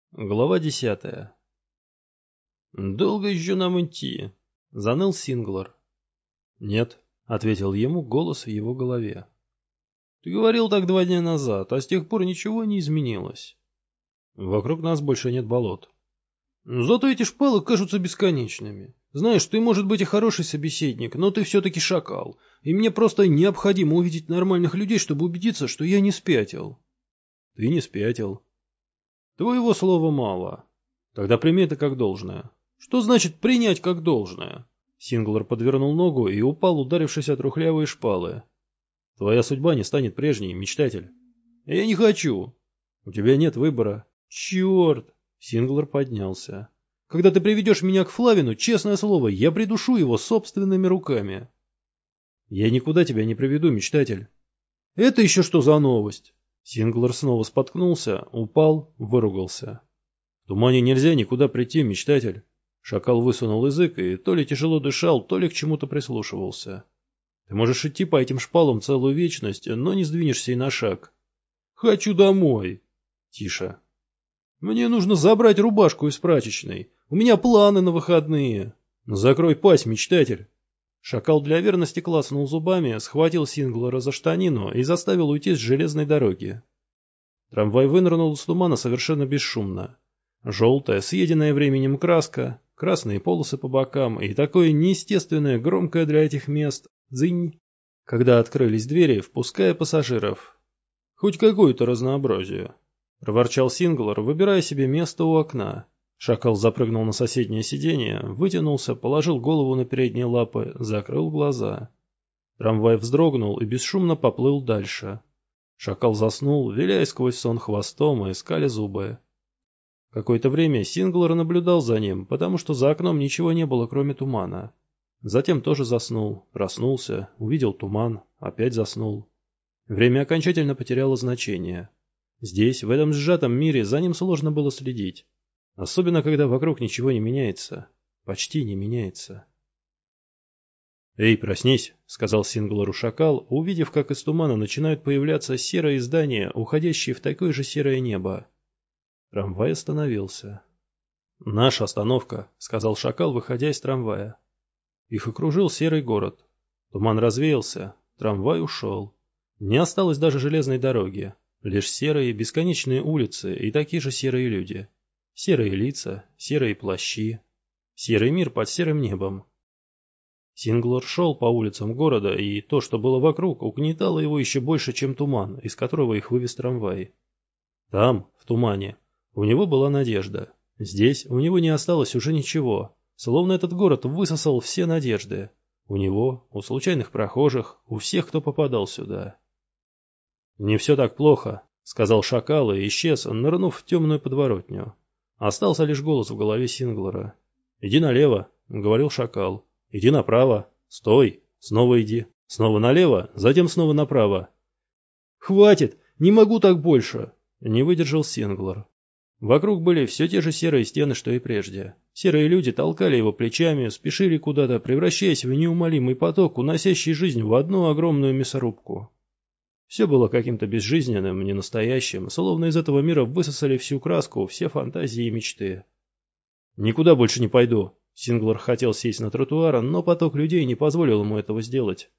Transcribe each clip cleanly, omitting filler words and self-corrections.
Глава 10. «Долго еще нам идти?» — заныл Синглар. «Нет», — ответил ему голос в его голове. «Ты говорил так 2 дня назад, а с тех пор ничего не изменилось. Вокруг нас больше нет болот. Зато эти шпалы кажутся бесконечными. Знаешь, ты, может быть, и хороший собеседник, но ты все-таки шакал, и мне просто необходимо увидеть нормальных людей, чтобы убедиться, что я не спятил». «Ты не спятил». «Твоего слова мало. Тогда прими это как должное». «Что значит принять как должное?» Синглар подвернул ногу и упал, ударившись о трухлявые шпалы. «Твоя судьба не станет прежней, мечтатель». «Я не хочу». «У тебя нет выбора». «Черт!» Синглар поднялся. «Когда ты приведешь меня к Флавину, честное слово, я придушу его собственными руками». «Я никуда тебя не приведу, мечтатель». «Это еще что за новость?» Синглар снова споткнулся, упал, выругался. «В тумане нельзя никуда прийти, мечтатель». Шакал высунул язык и то ли тяжело дышал, то ли к чему-то прислушивался. «Ты можешь идти по этим шпалам целую вечность, но не сдвинешься и на шаг». «Хочу домой». «Тише». «Мне нужно забрать рубашку из прачечной. У меня планы на выходные». «Закрой пасть, мечтатель». Шакал для верности клацнул зубами, схватил Синглара за штанину и заставил уйти с железной дороги. Трамвай вынырнул из тумана совершенно бесшумно. Желтая, съеденная временем краска, красные полосы по бокам и такое неестественное, громкое для этих мест «дзынь», когда открылись двери, впуская пассажиров. «Хоть какое-то разнообразие», — проворчал Синглар, выбирая себе место у окна. Шакал запрыгнул на соседнее сиденье, вытянулся, положил голову на передние лапы, закрыл глаза. Трамвай вздрогнул и бесшумно поплыл дальше. Шакал заснул, виляя сквозь сон хвостом и скаля зубы. Какое-то время Синглар наблюдал за ним, потому что за окном ничего не было, кроме тумана. Затем тоже заснул, проснулся, увидел туман, опять заснул. Время окончательно потеряло значение. Здесь, в этом сжатом мире, за ним сложно было следить. Особенно, когда вокруг ничего не меняется. Почти не меняется. «Эй, проснись», — сказал Синглару шакал, увидев, как из тумана начинают появляться серые здания, уходящие в такое же серое небо. Трамвай остановился. «Наша остановка», — сказал шакал, выходя из трамвая. Их окружил серый город. Туман развеялся, трамвай ушел. Не осталось даже железной дороги. Лишь серые, бесконечные улицы и такие же серые люди. Серые лица, серые плащи. Серый мир под серым небом. Синглар шел по улицам города, и то, что было вокруг, угнетало его еще больше, чем туман, из которого их вывез трамвай. Там, в тумане, у него была надежда. Здесь у него не осталось уже ничего, словно этот город высосал все надежды. У него, у случайных прохожих, у всех, кто попадал сюда. «Не все так плохо», — сказал шакал и исчез, нырнув в темную подворотню. Остался лишь голос в голове Синглара. «Иди налево», — говорил шакал. «Иди направо. Стой. Снова иди. Снова налево, затем снова направо». «Хватит! Не могу так больше!» — не выдержал Синглар. Вокруг были все те же серые стены, что и прежде. Серые люди толкали его плечами, спешили куда-то, превращаясь в неумолимый поток, уносящий жизнь в одну огромную мясорубку. Все было каким-то безжизненным, ненастоящим, словно из этого мира высосали всю краску, все фантазии и мечты. «Никуда больше не пойду». Синглар хотел сесть на тротуар, но поток людей не позволил ему этого сделать.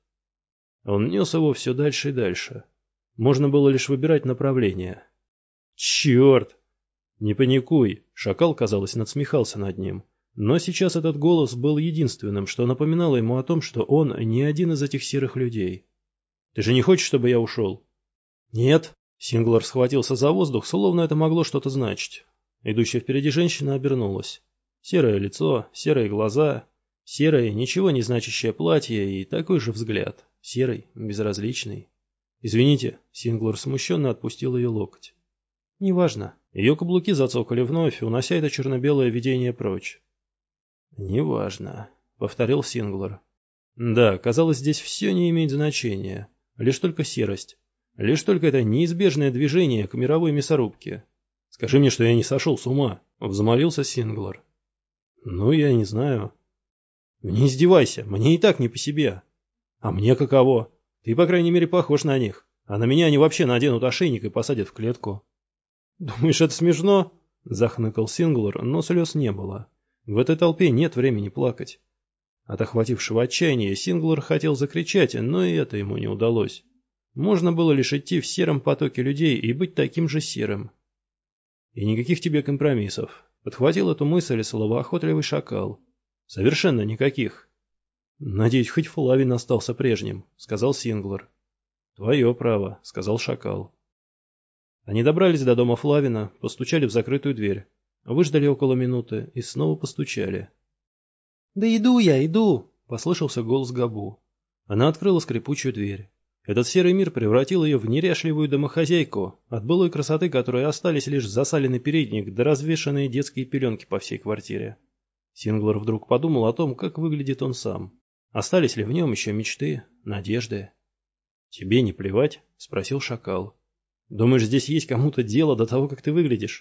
Он нес его все дальше и дальше. Можно было лишь выбирать направление. «Черт!» «Не паникуй!» Шакал, казалось, надсмехался над ним. Но сейчас этот голос был единственным, что напоминало ему о том, что он не один из этих серых людей. «Ты же не хочешь, чтобы я ушел?» «Нет». Синглар схватился за воздух, словно это могло что-то значить. Идущая впереди женщина обернулась. Серое лицо, серые глаза, серое, ничего не значащее платье и такой же взгляд. Серый, безразличный. «Извините», — Синглар смущенно отпустил ее локоть. «Неважно». Ее каблуки зацокали вновь, унося это черно-белое видение прочь. «Неважно», — повторил Синглар. Да, казалось, здесь все не имеет значения. Лишь только серость. Лишь только это неизбежное движение к мировой мясорубке. «Скажи мне, что я не сошел с ума», — взмолился Синглар. «Ну, я не знаю». «Не издевайся, мне и так не по себе». «А мне каково? Ты, по крайней мере, похож на них. А на меня они вообще наденут ошейник и посадят в клетку». «Думаешь, это смешно?» Захныкал Синглер, но слез не было. В этой толпе нет времени плакать. От охватившего отчаяния Синглер хотел закричать, но и это ему не удалось. Можно было лишь идти в сером потоке людей и быть таким же серым. И никаких тебе компромиссов. Подхватил эту мысль словоохотливый шакал. Совершенно никаких. Надеюсь, хоть Флавин остался прежним, сказал Синглер. Твое право, сказал шакал. Они добрались до дома Флавина, постучали в закрытую дверь, выждали около минуты и снова постучали. «Да иду я, иду!» — послышался голос Габу. Она открыла скрипучую дверь. Этот серый мир превратил ее в неряшливую домохозяйку, от былой красоты которой остались лишь засаленный передник да развешанные детские пеленки по всей квартире. Синглер вдруг подумал о том, как выглядит он сам. Остались ли в нем еще мечты, надежды? «Тебе не плевать?» — спросил шакал. «Думаешь, здесь есть кому-то дело до того, как ты выглядишь?»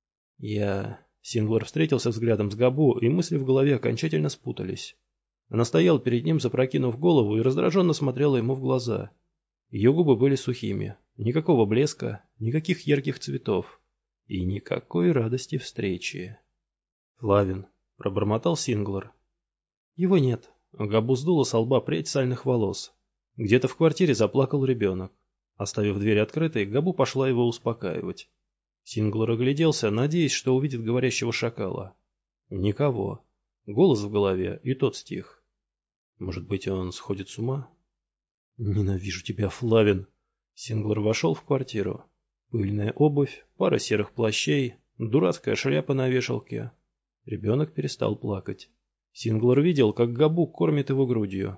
Синглер встретился взглядом с Габу, и мысли в голове окончательно спутались. Она стояла перед ним, запрокинув голову, и раздраженно смотрела ему в глаза. Ее губы были сухими, никакого блеска, никаких ярких цветов и никакой радости встречи. «Флавин», — пробормотал Синглер. «Его нет». Габу сдула со лба прядь сальных волос. Где-то в квартире заплакал ребенок. Оставив дверь открытой, Габу пошла его успокаивать. Синглер огляделся, надеясь, что увидит говорящего шакала. Никого. Голос в голове, и тот стих. Может быть, он сходит с ума? «Ненавижу тебя, Флавин!» Синглер вошел в квартиру. Пыльная обувь, пара серых плащей, дурацкая шляпа на вешалке. Ребенок перестал плакать. Синглер видел, как Габу кормит его грудью.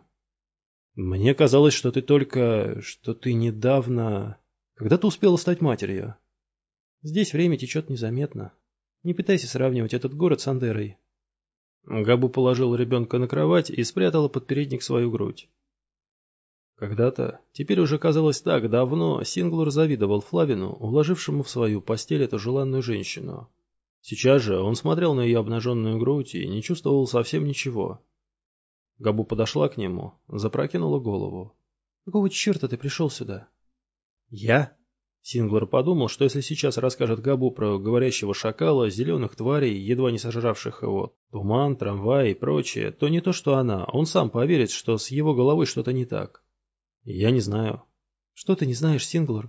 «Мне казалось, что ты недавно... Когда ты успела стать матерью?» «Здесь время течет незаметно. Не пытайся сравнивать этот город с Андерой». Габу положил ребенка на кровать и спрятала под передник свою грудь. Когда-то, теперь уже казалось так давно, Синглер завидовал Флавину, уложившему в свою постель эту желанную женщину. Сейчас же он смотрел на ее обнаженную грудь и не чувствовал совсем ничего. Габу подошла к нему, запрокинула голову. «Какого черта ты пришел сюда?» «Я?» Синглер подумал, что если сейчас расскажет Габу про говорящего шакала, зеленых тварей, едва не сожравших его, туман, трамвай и прочее, то не то что она, он сам поверит, что с его головой что-то не так. «Я не знаю». «Что ты не знаешь, Синглер?»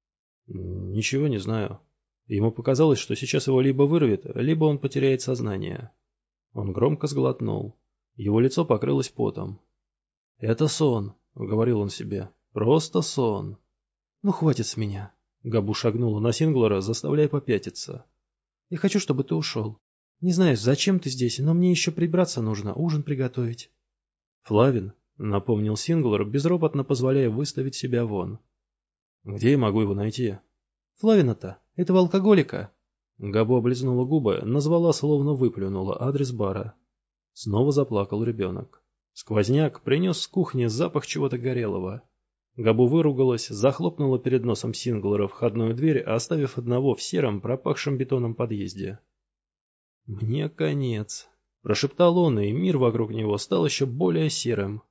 «Ничего не знаю». Ему показалось, что сейчас его либо вырвет, либо он потеряет сознание. Он громко сглотнул. Его лицо покрылось потом. «Это сон», — говорил он себе. «Просто сон». «Ну, хватит с меня». Габу шагнула на Синглера, заставляя попятиться. «Я хочу, чтобы ты ушел. Не знаю, зачем ты здесь, но мне еще прибраться нужно, ужин приготовить». «Флавин», — напомнил Синглер, безропотно позволяя выставить себя вон. «Где я могу его найти?» «Флавина-то, этого алкоголика». Габу облизнула губы, назвала, словно выплюнула, адрес бара. Снова заплакал ребенок. Сквозняк принес с кухни запах чего-то горелого. Габу выругалась, захлопнула перед носом Синглера входную дверь, оставив одного в сером, пропахшем бетоном подъезде. «Мне конец», — прошептал он, и мир вокруг него стал еще более серым.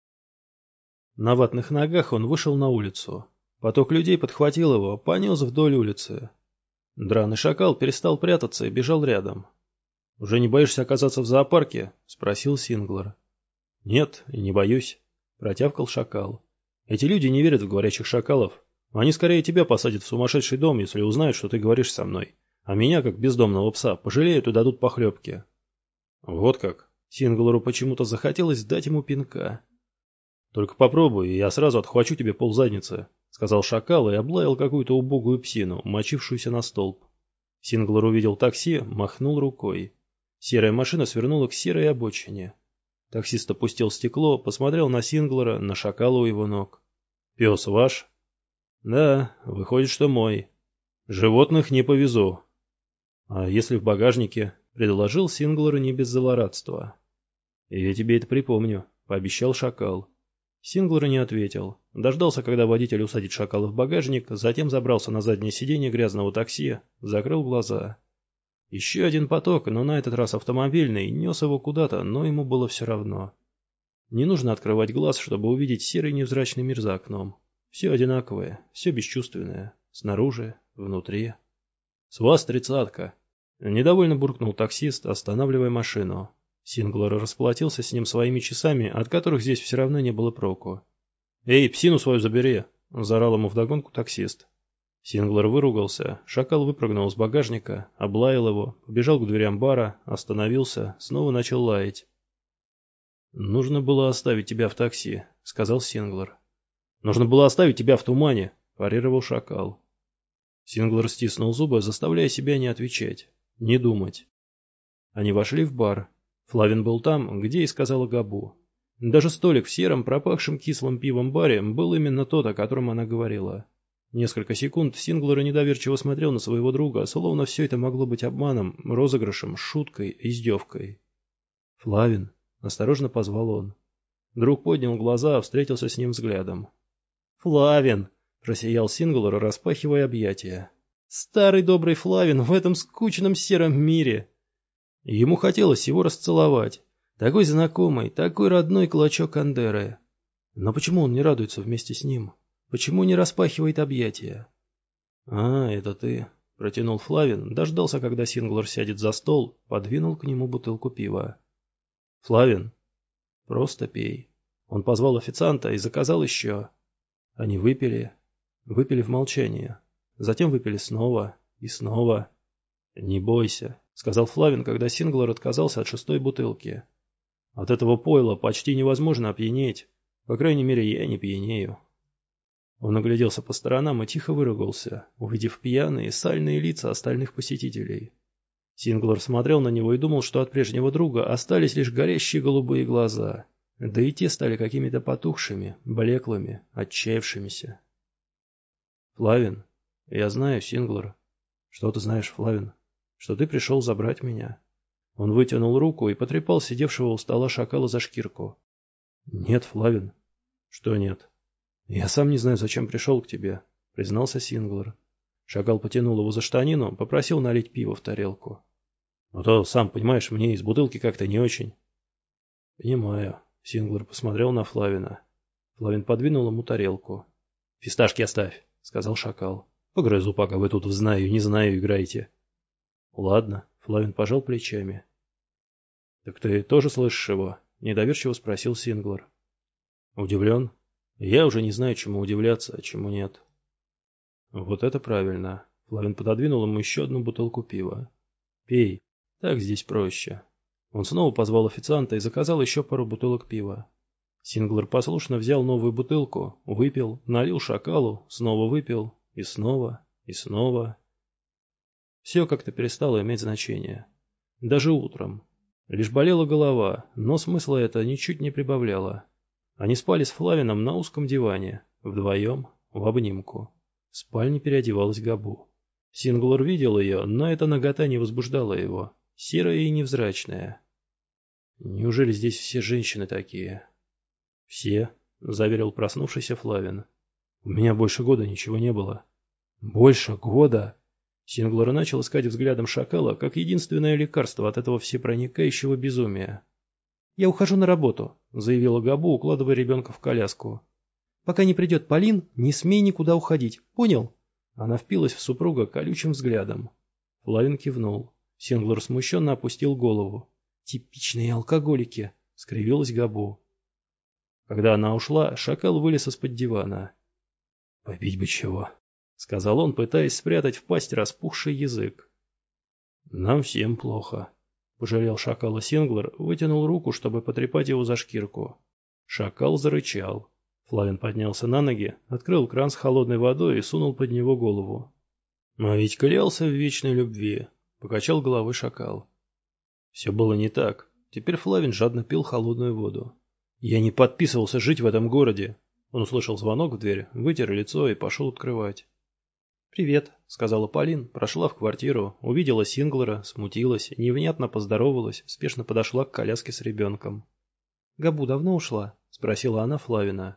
На ватных ногах он вышел на улицу. Поток людей подхватил его, понес вдоль улицы. Драный шакал перестал прятаться и бежал рядом. «Уже не боишься оказаться в зоопарке?» — спросил Синглер. «Нет, и не боюсь», — протявкал шакал. «Эти люди не верят в говорящих шакалов. Они скорее тебя посадят в сумасшедший дом, если узнают, что ты говоришь со мной. А меня, как бездомного пса, пожалеют и дадут похлебки». «Вот как?» Синглеру почему-то захотелось дать ему пинка. «Только попробуй, и я сразу отхвачу тебе ползадницы», — сказал шакал и облаял какую-то убогую псину, мочившуюся на столб. Синглер увидел такси, махнул рукой. Серая машина свернула к серой обочине. Таксист опустил стекло, посмотрел на Синглера, на шакала у его ног. «Пес ваш?» «Да, выходит, что мой. Животных не повезу». «А если в багажнике?» — предложил Синглер не без злорадства. «Я тебе это припомню», — пообещал шакал. Синглер не ответил. Дождался, когда водитель усадит шакала в багажник, затем забрался на заднее сиденье грязного такси, закрыл глаза. Еще один поток, но на этот раз автомобильный, нес его куда-то, но ему было все равно. Не нужно открывать глаз, чтобы увидеть серый невзрачный мир за окном. Все одинаковое, все бесчувственное. Снаружи, внутри. «С вас 30-ка!» Недовольно буркнул таксист, останавливая машину. Синглер расплатился с ним своими часами, от которых здесь все равно не было проку. «Эй, псину свою забери!» — заорал ему вдогонку таксист. Синглер выругался, шакал выпрыгнул из багажника, облаял его, побежал к дверям бара, остановился, снова начал лаять. «Нужно было оставить тебя в такси», — сказал Синглер. «Нужно было оставить тебя в тумане», — парировал шакал. Синглер стиснул зубы, заставляя себя не отвечать, не думать. Они вошли в бар. Флавин был там, где и сказала Габу. Даже столик в сером, пропахшем кислым пивом баре был именно тот, о котором она говорила. Несколько секунд Синглер недоверчиво смотрел на своего друга, словно все это могло быть обманом, розыгрышем, шуткой, издевкой. «Флавин», — осторожно позвал он. Друг поднял глаза, встретился с ним взглядом. «Флавин!» — просиял Синглер, распахивая объятия. «Старый добрый Флавин в этом скучном сером мире!» Ему хотелось его расцеловать. Такой знакомый, такой родной клочок Андеры. Но почему он не радуется вместе с ним? Почему не распахивает объятия? «А, это ты», — протянул Флавин, дождался, когда Синглер сядет за стол, подвинул к нему бутылку пива. «Флавин, просто пей». Он позвал официанта и заказал еще. Они выпили в молчании. Затем выпили снова и снова. «Не бойся», — сказал Флавин, когда Синглер отказался от 6-й бутылки. «От этого пойла почти невозможно опьянеть. По крайней мере, я не пьянею». Он огляделся по сторонам и тихо выругался, увидев пьяные, сальные лица остальных посетителей. Синглер смотрел на него и думал, что от прежнего друга остались лишь горящие голубые глаза, да и те стали какими-то потухшими, блеклыми, отчаявшимися. «Флавин, я знаю, Синглер». «Что ты знаешь, Флавин?» «Что ты пришел забрать меня». Он вытянул руку и потрепал сидевшего у стола шакала за шкирку. «Нет, Флавин». «Что нет?» «Я сам не знаю, зачем пришел к тебе», — признался Синглер. Шакал потянул его за штанину, попросил налить пиво в тарелку. «Ну то, сам понимаешь, мне из бутылки как-то не очень». «Понимаю», — Синглер посмотрел на Флавина. Флавин подвинул ему тарелку. «Фисташки оставь», — сказал шакал. «Погрызу, пока вы тут в знаю, не знаю играете». «Ладно», — Флавин пожал плечами. «Так ты тоже слышишь его?» — недоверчиво спросил Синглер. «Удивлен? Я уже не знаю, чему удивляться, а чему нет». «Вот это правильно». Флавин пододвинул ему еще одну бутылку пива. «Пей, так здесь проще». Он снова позвал официанта и заказал еще пару бутылок пива. Синглер послушно взял новую бутылку, выпил, налил шакалу, снова выпил, и снова, и снова. Все как-то перестало иметь значение. Даже утром. Лишь болела голова, но смысла это ничуть не прибавляло. Они спали с Флавином на узком диване, вдвоем, в обнимку. В спальне переодевалась Габу. Синглер видел ее, но эта нагота не возбуждала его, серая и невзрачная. «Неужели здесь все женщины такие?» «Все», — заверил проснувшийся Флавин. «У меня больше года ничего не было». «Больше года?» Синглер начал искать взглядом шакала как единственное лекарство от этого всепроникающего безумия. «Я ухожу на работу», — заявила Габу, укладывая ребенка в коляску. «Пока не придет Полин, не смей никуда уходить, понял?» Она впилась в супруга колючим взглядом. Флавин кивнул. Синглер смущенно опустил голову. «Типичные алкоголики», — скривилась Габу. Когда она ушла, шакал вылез из-под дивана. «Попить бы чего», — сказал он, пытаясь спрятать в пасть распухший язык. «Нам всем плохо», — пожалел шакала Синглер, вытянул руку, чтобы потрепать его за шкирку. Шакал зарычал. Флавин поднялся на ноги, открыл кран с холодной водой и сунул под него голову. «А ведь клялся в вечной любви», — покачал головой шакал. Все было не так. Теперь Флавин жадно пил холодную воду. «Я не подписывался жить в этом городе». Он услышал звонок в дверь, вытер лицо и пошел открывать. «Привет», — сказала Полин, прошла в квартиру, увидела Синглера, смутилась, невнятно поздоровалась, спешно подошла к коляске с ребенком. «Габу давно ушла?» — спросила она Флавина.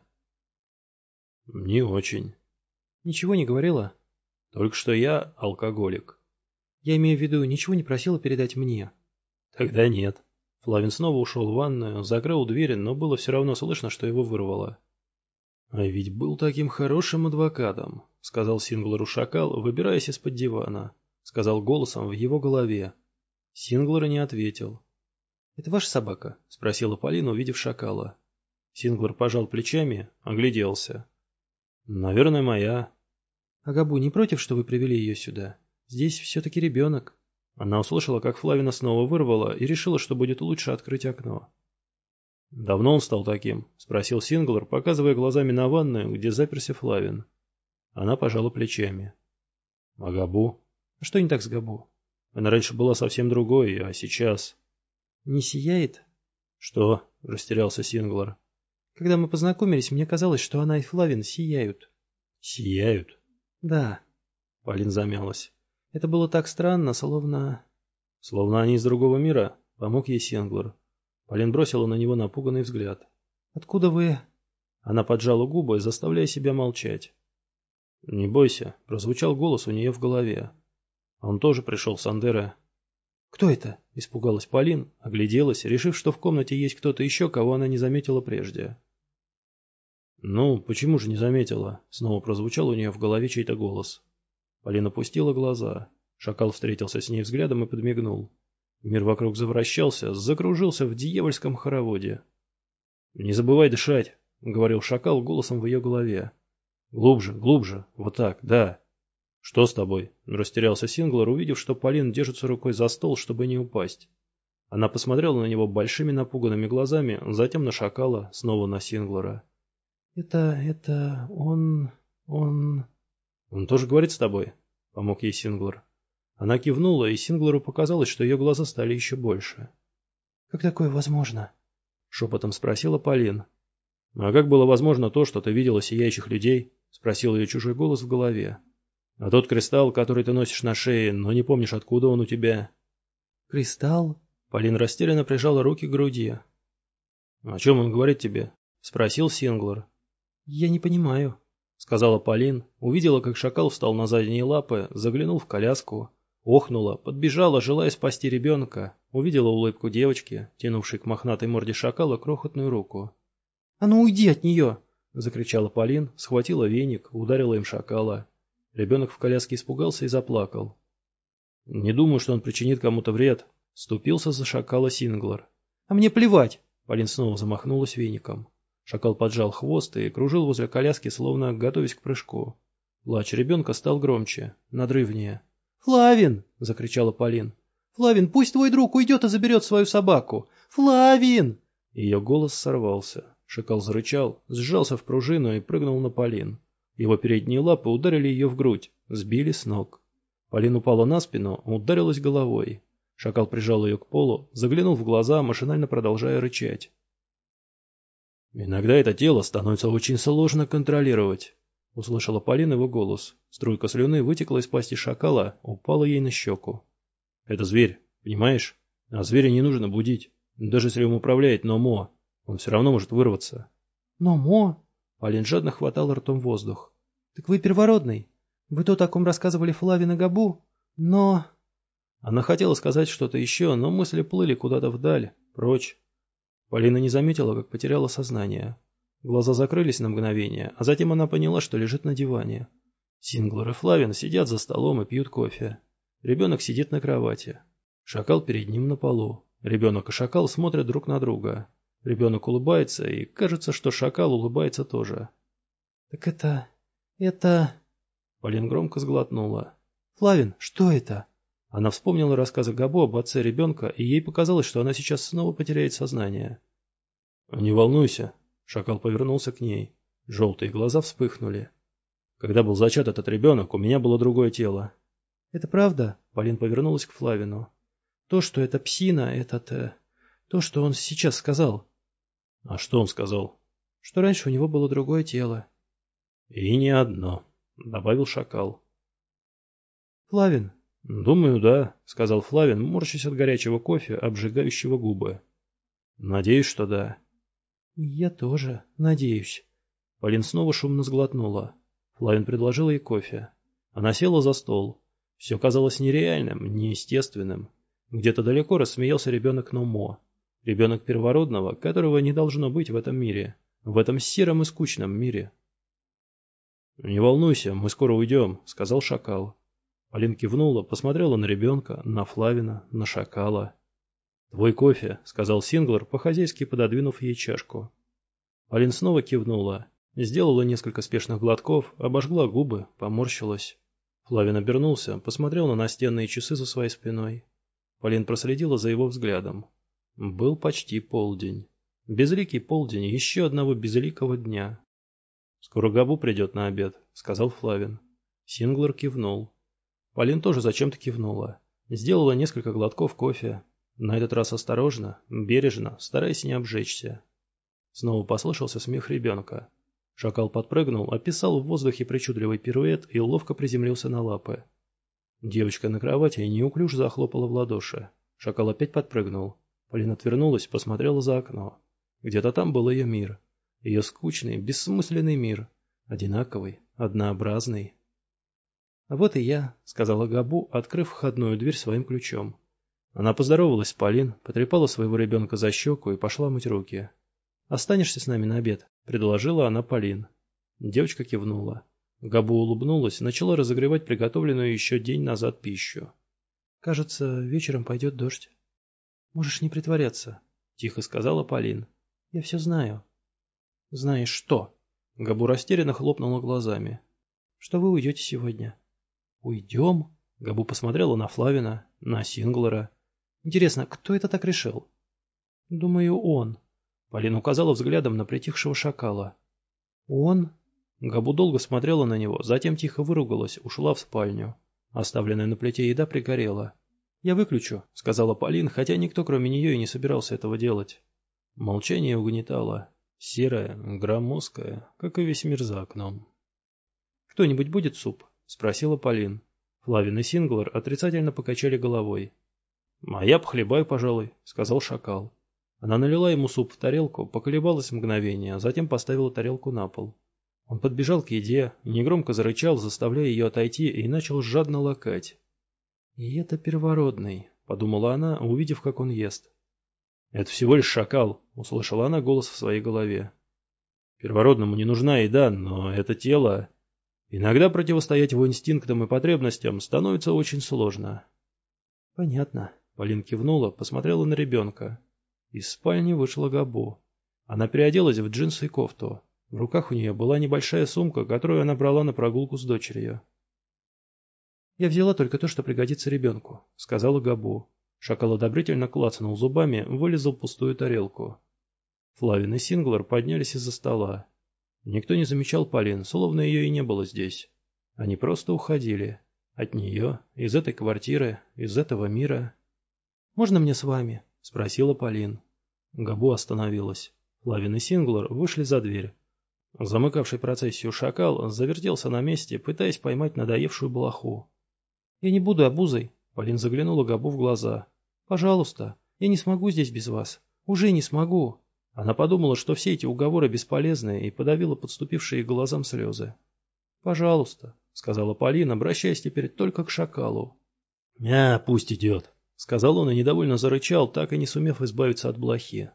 «Не очень». «Ничего не говорила?» «Только что я алкоголик». «Я имею в виду, ничего не просила передать мне?» «Тогда нет». Флавин снова ушел в ванную, закрыл дверь, но было все равно слышно, что его вырвало. «А ведь был таким хорошим адвокатом», — сказал Синглеру шакал, выбираясь из-под дивана. «С сказал голосом в его голове. Синглер не ответил. «Это ваша собака?» — спросила Полина, увидев шакала. Синглер пожал плечами, огляделся. «Наверное, моя». «А Габу не против, что вы привели ее сюда? Здесь все-таки ребенок». Она услышала, как Флавина снова вырвала, и решила, что будет лучше открыть окно. «Давно он стал таким?» — спросил Синглер, показывая глазами на ванную, где заперся Флавин. Она пожала плечами. «А Габу?» «А что не так с Габу?» «Она раньше была совсем другой, а сейчас...» «Не сияет?» «Что?» — растерялся Синглер. «Когда мы познакомились, мне казалось, что она и Флавин сияют». «Сияют?» «Да». Полин замялась. «Это было так странно, словно...» «Словно они из другого мира?» — помог ей Синглер. Полин бросила на него напуганный взгляд. «Откуда вы...» Она поджала губы, заставляя себя молчать. «Не бойся», — прозвучал голос у нее в голове. Он тоже пришел с Андеры. «Кто это?» — испугалась Полин, огляделась, решив, что в комнате есть кто-то еще, кого она не заметила прежде. «Ну, почему же не заметила?» — снова прозвучал у нее в голове чей-то голос. Полина опустила глаза. Шакал встретился с ней взглядом и подмигнул. Мир вокруг завращался, закружился в дьявольском хороводе. «Не забывай дышать», — говорил шакал голосом в ее голове. «Глубже, глубже, вот так, да». «Что с тобой?» — растерялся Синглер, увидев, что Полин держится рукой за стол, чтобы не упасть. Она посмотрела на него большими напуганными глазами, затем на шакала, снова на Синглера. «Это... он... Он тоже говорит с тобой?» — помог ей Синглер. Она кивнула, и Синглеру показалось, что ее глаза стали еще больше. «Как такое возможно?» — шепотом спросила Полин. «А как было возможно то, что ты видела сияющих людей?» — спросил ее чужой голос в голове. «А тот кристалл, который ты носишь на шее, но не помнишь, откуда он у тебя?» «Кристалл?» — Полин растерянно прижала руки к груди. «О чем он говорит тебе?» — спросил Синглер. «Я не понимаю», — сказала Полин, увидела, как шакал встал на задние лапы, заглянул в коляску, охнула, подбежала, желая спасти ребенка, увидела улыбку девочки, тянувшей к мохнатой морде шакала крохотную руку. «А ну уйди от нее!» — закричала Полин, схватила веник, ударила им шакала. Ребенок в коляске испугался и заплакал. «Не думаю, что он причинит кому-то вред», — вступился за шакала Синглер. «А мне плевать!» — Полин снова замахнулась веником. Шакал поджал хвост и кружил возле коляски, словно готовясь к прыжку. Плач ребенка стал громче, надрывнее. «Флавин!» — закричала Полин. «Флавин, пусть твой друг уйдет и заберет свою собаку! Флавин!» Ее голос сорвался. Шакал зарычал, сжался в пружину и прыгнул на Полин. Его передние лапы ударили ее в грудь, сбили с ног. Полин упала на спину, ударилась головой. Шакал прижал ее к полу, заглянул в глаза, машинально продолжая рычать. «Иногда это тело становится очень сложно контролировать», — услышала Полин его голос. Струйка слюны вытекла из пасти шакала, упала ей на щеку. «Это зверь, понимаешь? А зверя не нужно будить. Даже если им управляет Номо, он все равно может вырваться». «Номо?» Полин жадно хватала ртом воздух. «Так вы первородный? Вы то, о ком рассказывали Флавин и Габу? Но...» Она хотела сказать что-то еще, но мысли плыли куда-то вдаль, прочь. Полина не заметила, как потеряла сознание. Глаза закрылись на мгновение, а затем она поняла, что лежит на диване. Синглер и Флавин сидят за столом и пьют кофе. Ребенок сидит на кровати. Шакал перед ним на полу. Ребенок и шакал смотрят друг на друга. Ребенок улыбается, и кажется, что шакал улыбается тоже. «Так это...» Полин громко сглотнула. «Флавин, что это?» Она вспомнила рассказы Габо об отце ребенка, и ей показалось, что она сейчас снова потеряет сознание. «Не волнуйся», — шакал повернулся к ней. Желтые глаза вспыхнули. «Когда был зачат этот ребенок, у меня было другое тело». «Это правда?» — Полин повернулась к Флавину. «То, что это псина, то, что он сейчас сказал». «А что он сказал?» «Что раньше у него было другое тело». «И не одно», — добавил шакал. «Флавин». «Думаю, да», — сказал Флавин, морщась от горячего кофе, обжигающего губы. «Надеюсь, что да». «Я тоже надеюсь». Полин снова шумно сглотнула. Флавин предложил ей кофе. Она села за стол. Все казалось нереальным, неестественным. Где-то далеко рассмеялся ребенок Номо. Ребенок первородного, которого не должно быть в этом мире. В этом сером и скучном мире. «Не волнуйся, мы скоро уйдем», — сказал шакал. Полин кивнула, посмотрела на ребенка, на Флавина, на шакала. «Твой кофе», — сказал Синглер, по-хозяйски пододвинув ей чашку. Полин снова кивнула, сделала несколько спешных глотков, обожгла губы, поморщилась. Флавин обернулся, посмотрел на настенные часы за своей спиной. Полин проследила за его взглядом. Был почти полдень. Безликий полдень еще одного безликого дня. «Скоро Габу придет на обед», — сказал Флавин. Синглер кивнул. Полин тоже зачем-то кивнула. Сделала несколько глотков кофе. На этот раз осторожно, бережно, стараясь не обжечься. Снова послышался смех ребенка. Шакал подпрыгнул, описал в воздухе причудливый пируэт и ловко приземлился на лапы. Девочка на кровати неуклюже захлопала в ладоши. Шакал опять подпрыгнул. Полина отвернулась, посмотрела за окно. Где-то там был ее мир. Ее скучный, бессмысленный мир. Одинаковый, однообразный. «А вот и я», — сказала Габу, открыв входную дверь своим ключом. Она поздоровалась с Полин, потрепала своего ребенка за щеку и пошла мыть руки. «Останешься с нами на обед?» — предложила она Полин. Девочка кивнула. Габу улыбнулась, начала разогревать приготовленную еще день назад пищу. «Кажется, вечером пойдет дождь». «Можешь не притворяться», — тихо сказала Полин. «Я все знаю». «Знаешь что?» Габу растерянно хлопнула глазами. «Что вы уйдете сегодня?» «Уйдем?» Габу посмотрела на Флавина, на Синглера. «Интересно, кто это так решил?» «Думаю, он». Полин указала взглядом на притихшего шакала. «Он?» Габу долго смотрела на него, затем тихо выругалась, ушла в спальню. Оставленная на плите еда пригорела. «Я выключу», — сказала Полин, хотя никто кроме нее и не собирался этого делать. Молчание угнетало. Серое, громоздкое, как и весь мир за окном. «Кто-нибудь будет суп?» — спросила Полин. Флавин и Синглер отрицательно покачали головой. «А я похлебаю, пожалуй», — сказал шакал. Она налила ему суп в тарелку, поколебалась мгновение, а затем поставила тарелку на пол. Он подбежал к еде, негромко зарычал, заставляя ее отойти, и начал жадно лакать. «И это первородный», — подумала она, увидев, как он ест. «Это всего лишь шакал», — услышала она голос в своей голове. «Первородному не нужна еда, но это тело...» Иногда противостоять его инстинктам и потребностям становится очень сложно. «Понятно», — Полин кивнула, посмотрела на ребенка. Из спальни вышла Габу. Она переоделась в джинсы и кофту. В руках у нее была небольшая сумка, которую она брала на прогулку с дочерью. «Я взяла только то, что пригодится ребенку», — сказала Габу. Шакал одобрительно клацнул зубами, вылезал пустую тарелку. Флавин и Синглер поднялись из-за стола. Никто не замечал Полин, словно ее и не было здесь. Они просто уходили. От нее, из этой квартиры, из этого мира. «Можно мне с вами?» — спросила Полин. Габу остановилась. Флавин и Синглер вышли за дверь. Замыкавший процессию шакал завертелся на месте, пытаясь поймать надоевшую блоху. «Я не буду обузой», — Полин заглянула Габу в глаза. «Пожалуйста, я не смогу здесь без вас. Уже не смогу». Она подумала, что все эти уговоры бесполезны, и подавила подступившие к глазам слезы. «Пожалуйста», — сказала Полина, обращаясь теперь только к шакалу. Пусть идет», — сказал он и недовольно зарычал, так и не сумев избавиться от блохи.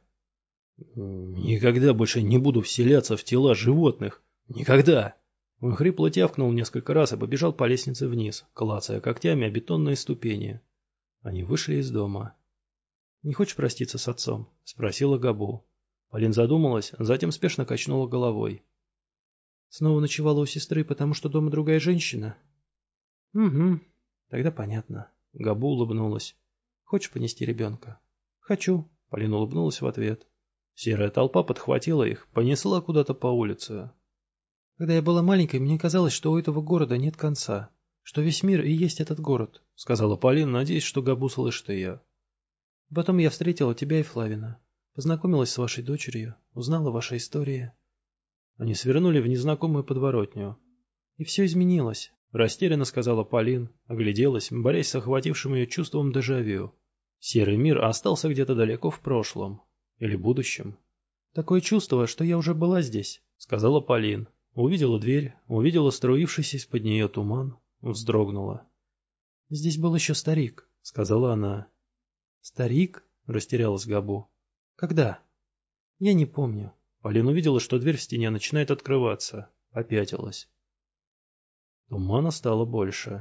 «Никогда больше не буду вселяться в тела животных. Никогда!» Он хрипло тявкнул несколько раз и побежал по лестнице вниз, клацая когтями о бетонные ступени. Они вышли из дома. «Не хочешь проститься с отцом?» — спросила Габу. Полин задумалась, затем спешно качнула головой. «Снова ночевала у сестры, потому что дома другая женщина?» «Угу, тогда понятно». Габу улыбнулась. «Хочешь понести ребенка?» «Хочу», — Полина улыбнулась в ответ. Серая толпа подхватила их, понесла куда-то по улице. «Когда я была маленькой, мне казалось, что у этого города нет конца, что весь мир и есть этот город», — сказала Полина, надеясь, что Габу слышит ее. «Потом я встретила тебя и Флавина. Познакомилась с вашей дочерью, узнала ваши истории». Они свернули в незнакомую подворотню. «И все изменилось», — растерянно сказала Полин, огляделась, борясь с охватившим ее чувством дежавю. Серый мир остался где-то далеко в прошлом. Или будущем. «Такое чувство, что я уже была здесь», — сказала Полин. Увидела дверь, увидела струившийся из-под нее туман, вздрогнула. «Здесь был еще старик», — сказала она. «Старик?» — растерялась Габу. «Когда?» «Я не помню». Полин увидела, что дверь в стене начинает открываться. Попятилась. Тумана стало больше.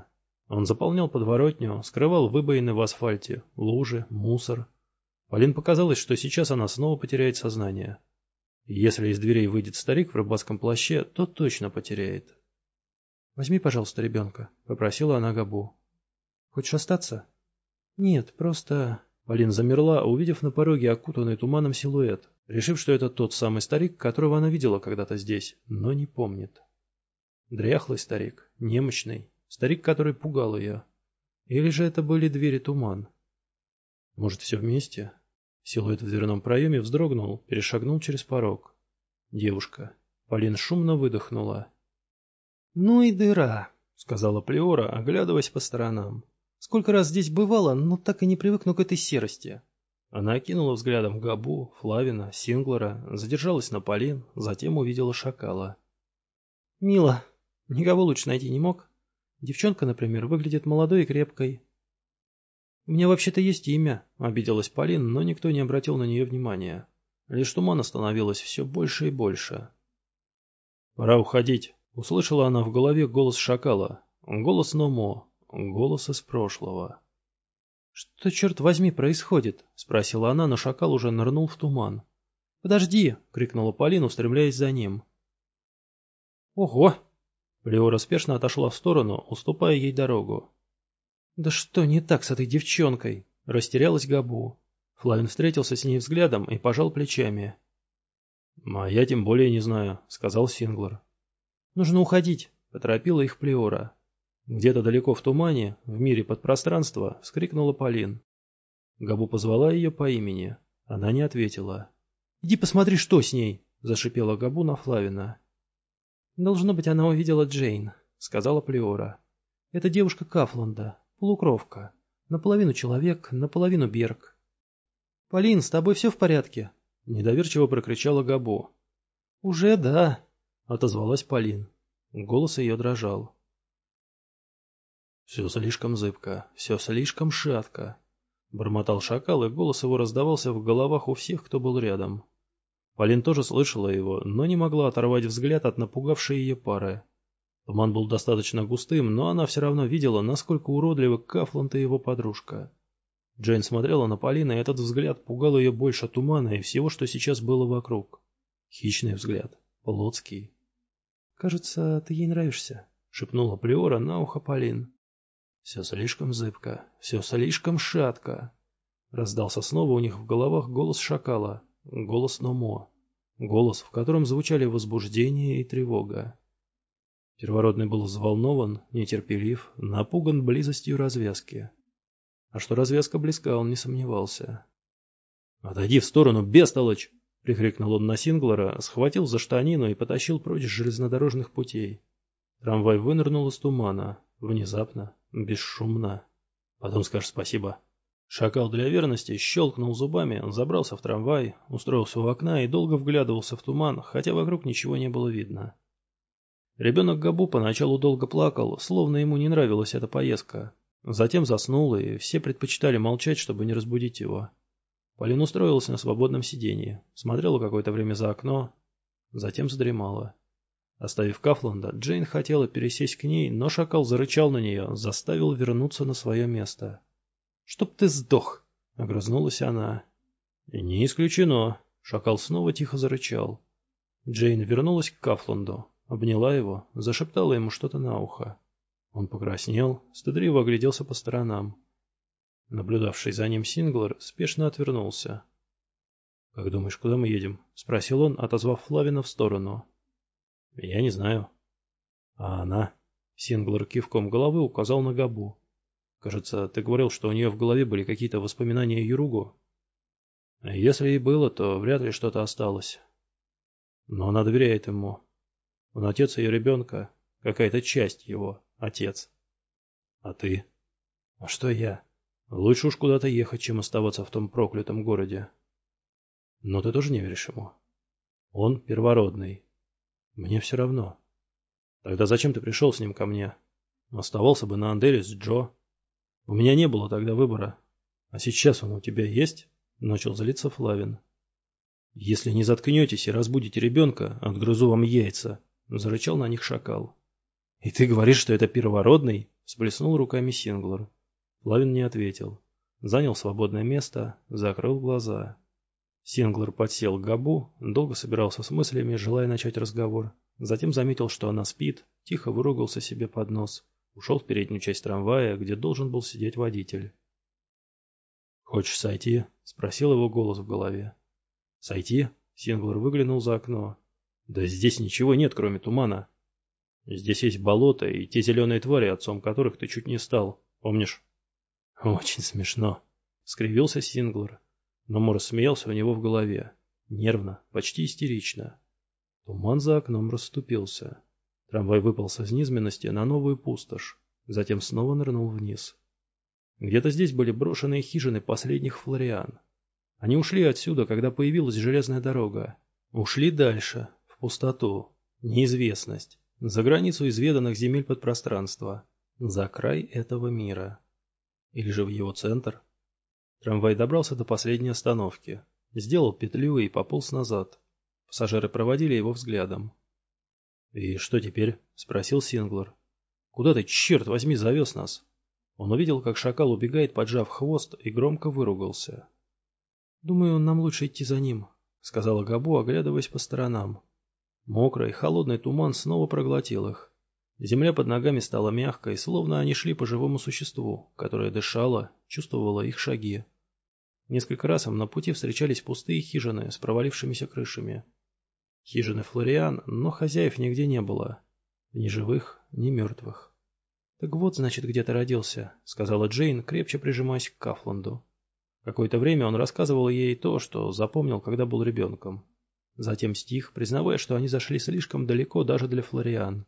Он заполнял подворотню, скрывал выбоины в асфальте, лужи, мусор. Полин показалось, что сейчас она снова потеряет сознание. И если из дверей выйдет старик в рыбацком плаще, то точно потеряет. «Возьми, пожалуйста, ребенка», — попросила она Габу. «Хочешь остаться?» «Нет, просто...» Полин замерла, увидев на пороге окутанный туманом силуэт, решив, что это тот самый старик, которого она видела когда-то здесь, но не помнит. Дряхлый старик, немощный, старик, который пугал ее. Или же это были двери туман? Может, все вместе? Силуэт в дверном проеме вздрогнул, перешагнул через порог. Девушка. Полин шумно выдохнула. «Ну и дыра», — сказала Плеора, оглядываясь по сторонам. «Сколько раз здесь бывало, но так и не привыкну к этой серости». Она окинула взглядом Габу, Флавина, Синглера, задержалась на Полин, затем увидела шакала. «Мило, никого лучше найти не мог? Девчонка, например, выглядит молодой и крепкой». «У меня вообще-то есть имя», — обиделась Полин, но никто не обратил на нее внимания. Лишь тумана становилось все больше и больше. «Пора уходить», — услышала она в голове голос шакала, голос Номо, голос из прошлого. «Что, черт возьми, происходит?» — спросила она, но шакал уже нырнул в туман. «Подожди!» — крикнула Полина, устремляясь за ним. «Ого!» — Плеора спешно отошла в сторону, уступая ей дорогу. «Да что не так с этой девчонкой?» — растерялась Габу. Флавин встретился с ней взглядом и пожал плечами. «А я тем более не знаю», — сказал Синглер. «Нужно уходить», — поторопила их Плеора. Где-то далеко в тумане, в мире подпространства, вскрикнула Полин. Габу позвала ее по имени. Она не ответила. «Иди посмотри, что с ней!» — зашипела Габу на Флавина. «Должно быть, она увидела Джейн», — сказала Плеора. «Это девушка Кафланда, полукровка. Наполовину человек, наполовину берг». «Полин, с тобой все в порядке?» — недоверчиво прокричала Габу. «Уже да», — отозвалась Полин. Голос ее дрожал. «Все слишком зыбко, все слишком шатко», — бормотал шакал, и голос его раздавался в головах у всех, кто был рядом. Полин тоже слышала его, но не могла оторвать взгляд от напугавшей ее пары. Туман был достаточно густым, но она все равно видела, насколько уродливы Кафланд и его подружка. Джейн смотрела на Полину, и этот взгляд пугал ее больше тумана и всего, что сейчас было вокруг. Хищный взгляд, плотский. «Кажется, ты ей нравишься», — шепнула Плеора на ухо Полин. «Все слишком зыбко, все слишком шатко», — раздался снова у них в головах голос шакала, голос Номо, голос, в котором звучали возбуждение и тревога. Первородный был взволнован, нетерпелив, напуган близостью развязки. А что развязка близка, он не сомневался. «Отойди в сторону, бестолочь!» — прикрикнул он на Синглера, схватил за штанину и потащил прочь с железнодорожных путей. Трамвай вынырнул из тумана, внезапно, бесшумно. «Потом скажешь спасибо». Шакал для верности щелкнул зубами, забрался в трамвай, устроился у окна и долго вглядывался в туман, хотя вокруг ничего не было видно. Ребенок Габу поначалу долго плакал, словно ему не нравилась эта поездка. Затем заснул, и все предпочитали молчать, чтобы не разбудить его. Полин устроилась на свободном сиденье, смотрела какое-то время за окно, затем задремала. Оставив Кафланда, Джейн хотела пересесть к ней, но шакал зарычал на нее, заставил вернуться на свое место. «Чтоб ты сдох!» — огрызнулась она. И не исключено. Шакал снова тихо зарычал. Джейн вернулась к Кафланду, обняла его, зашептала ему что-то на ухо. Он покраснел, стыдливо огляделся по сторонам. Наблюдавший за ним Синглер спешно отвернулся. «Как думаешь, куда мы едем?» — спросил он, отозвав Флавина в сторону. «Я не знаю». «А она?» — Синглер кивком головы указал на Габу. «Кажется, ты говорил, что у нее в голове были какие-то воспоминания о Юругу. Если и было, то вряд ли что-то осталось. Но она доверяет ему. Он отец ее ребенка, какая-то часть его, отец. А ты? А что я? Лучше уж куда-то ехать, чем оставаться в том проклятом городе. Но ты тоже не веришь ему? Он первородный. Мне все равно. Тогда зачем ты пришел с ним ко мне? Оставался бы на Андере с Джо. У меня не было тогда выбора. А сейчас он у тебя есть?» — начал злиться Флавин. «Если не заткнетесь и разбудите ребенка, отгрызу вам яйца», — зарычал на них шакал. «И ты говоришь, что это первородный?» — Всплеснул руками Синглер. Флавин не ответил. Занял свободное место, закрыл глаза. Синглер подсел к Габу, долго собирался с мыслями, желая начать разговор. Затем заметил, что она спит, тихо выругался себе под нос. Ушел в переднюю часть трамвая, где должен был сидеть водитель. «Хочешь сойти?» — спросил его голос в голове. «Сойти?» — Синглер выглянул за окно. «Да здесь ничего нет, кроме тумана. Здесь есть болото и те зеленые твари, отцом которых ты чуть не стал. Помнишь?» «Очень смешно», — скривился Синглер. Но Морс смеялся у него в голове. Нервно, почти истерично. Туман за окном расступился. Трамвай выпался из низменности на новую пустошь. Затем снова нырнул вниз. Где-то здесь были брошенные хижины последних флориан. Они ушли отсюда, когда появилась железная дорога. Ушли дальше, в пустоту, неизвестность, за границу изведанных земель подпространства, за край этого мира. Или же в его центр? Трамвай добрался до последней остановки, сделал петлю и пополз назад. Пассажиры проводили его взглядом. «И что теперь?» — спросил Синглер. «Куда ты, черт возьми, завез нас?» Он увидел, как шакал убегает, поджав хвост, и громко выругался. «Думаю, нам лучше идти за ним», — сказала Габу, оглядываясь по сторонам. Мокрый, холодный туман снова проглотил их. Земля под ногами стала мягкой, словно они шли по живому существу, которое дышало, чувствовало их шаги. Несколько раз им на пути встречались пустые хижины с провалившимися крышами. Хижины флориан, но хозяев нигде не было. Ни живых, ни мертвых. «Так вот, значит, где ты родился», — сказала Джейн, крепче прижимаясь к Кафланду. Какое-то время он рассказывал ей то, что запомнил, когда был ребенком. Затем стих, признавая, что они зашли слишком далеко даже для флориан.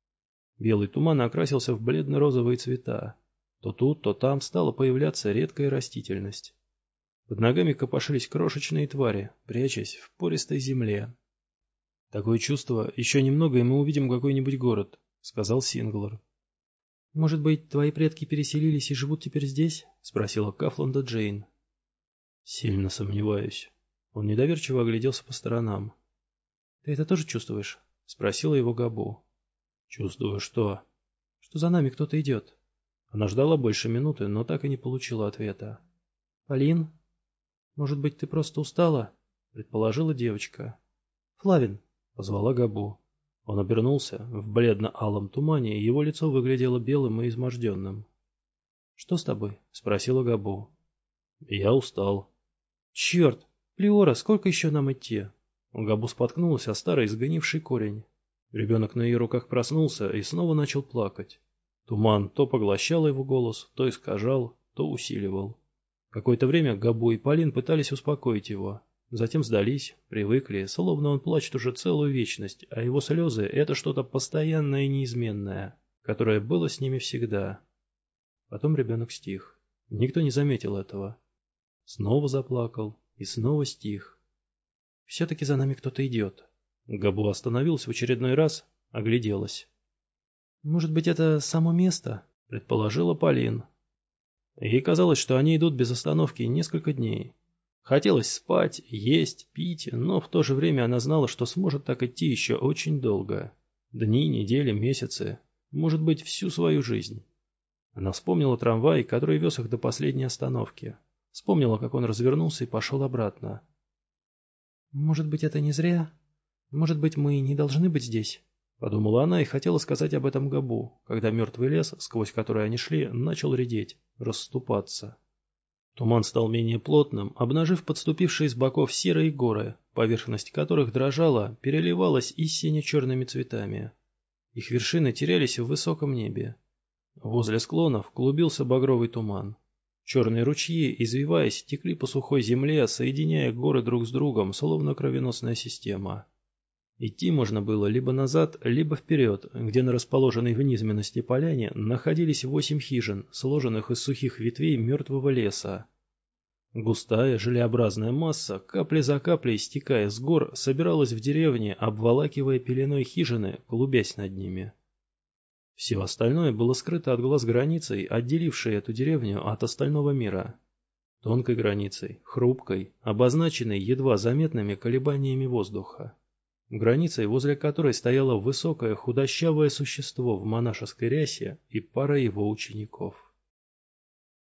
Белый туман окрасился в бледно-розовые цвета. То тут, то там стала появляться редкая растительность. Под ногами копошились крошечные твари, прячась в пористой земле. «Такое чувство, еще немного, и мы увидим какой-нибудь город», — сказал Синглер. «Может быть, твои предки переселились и живут теперь здесь?» — спросила Кафланда Джейн. «Сильно сомневаюсь». Он недоверчиво огляделся по сторонам. «Ты это тоже чувствуешь?» — спросила его Габу. «Чувствую что?» «Что за нами кто-то идет». Она ждала больше минуты, но так и не получила ответа. «Полин? Может быть, ты просто устала?» — предположила девочка. «Флавин!» — позвала Габу. Он обернулся. В бледно-алом тумане его лицо выглядело белым и изможденным. «Что с тобой?» — спросила Габу. «Я устал». «Черт! Плеора, сколько еще нам идти?» Габу споткнулась о старый сгнивший корень. Ребенок на ее руках проснулся и снова начал плакать. Туман то поглощал его голос, то искажал, то усиливал. Какое-то время Габу и Полин пытались успокоить его. Затем сдались, привыкли, словно он плачет уже целую вечность, а его слезы — это что-то постоянное и неизменное, которое было с ними всегда. Потом ребенок стих. Никто не заметил этого. Снова заплакал и снова стих. «Все-таки за нами кто-то идет». Габу остановилась в очередной раз, огляделась. «Может быть, это само место?» — предположила Полин. Ей казалось, что они идут без остановки несколько дней. Хотелось спать, есть, пить, но в то же время она знала, что сможет так идти еще очень долго. Дни, недели, месяцы, может быть, всю свою жизнь. Она вспомнила трамвай, который вез их до последней остановки. Вспомнила, как он развернулся и пошел обратно. «Может быть, это не зря? Может быть, мы не должны быть здесь?» Подумала она и хотела сказать об этом Габу, когда мертвый лес, сквозь который они шли, начал редеть, расступаться. Туман стал менее плотным, обнажив подступившие с боков серые горы, поверхность которых дрожала, переливалась и сине-черными цветами. Их вершины терялись в высоком небе. Возле склонов клубился багровый туман. Черные ручьи, извиваясь, текли по сухой земле, соединяя горы друг с другом, словно кровеносная система. Идти можно было либо назад, либо вперед, где на расположенной в низменности поляне находились 8 хижин, сложенных из сухих ветвей мертвого леса. Густая желеобразная масса, капля за каплей стекая с гор, собиралась в деревне, обволакивая пеленой хижины, клубясь над ними. Все остальное было скрыто от глаз границей, отделившей эту деревню от остального мира. Тонкой границей, хрупкой, обозначенной едва заметными колебаниями воздуха. границей возле которой стояло высокое худощавое существо в монашеской рясе и пара его учеников.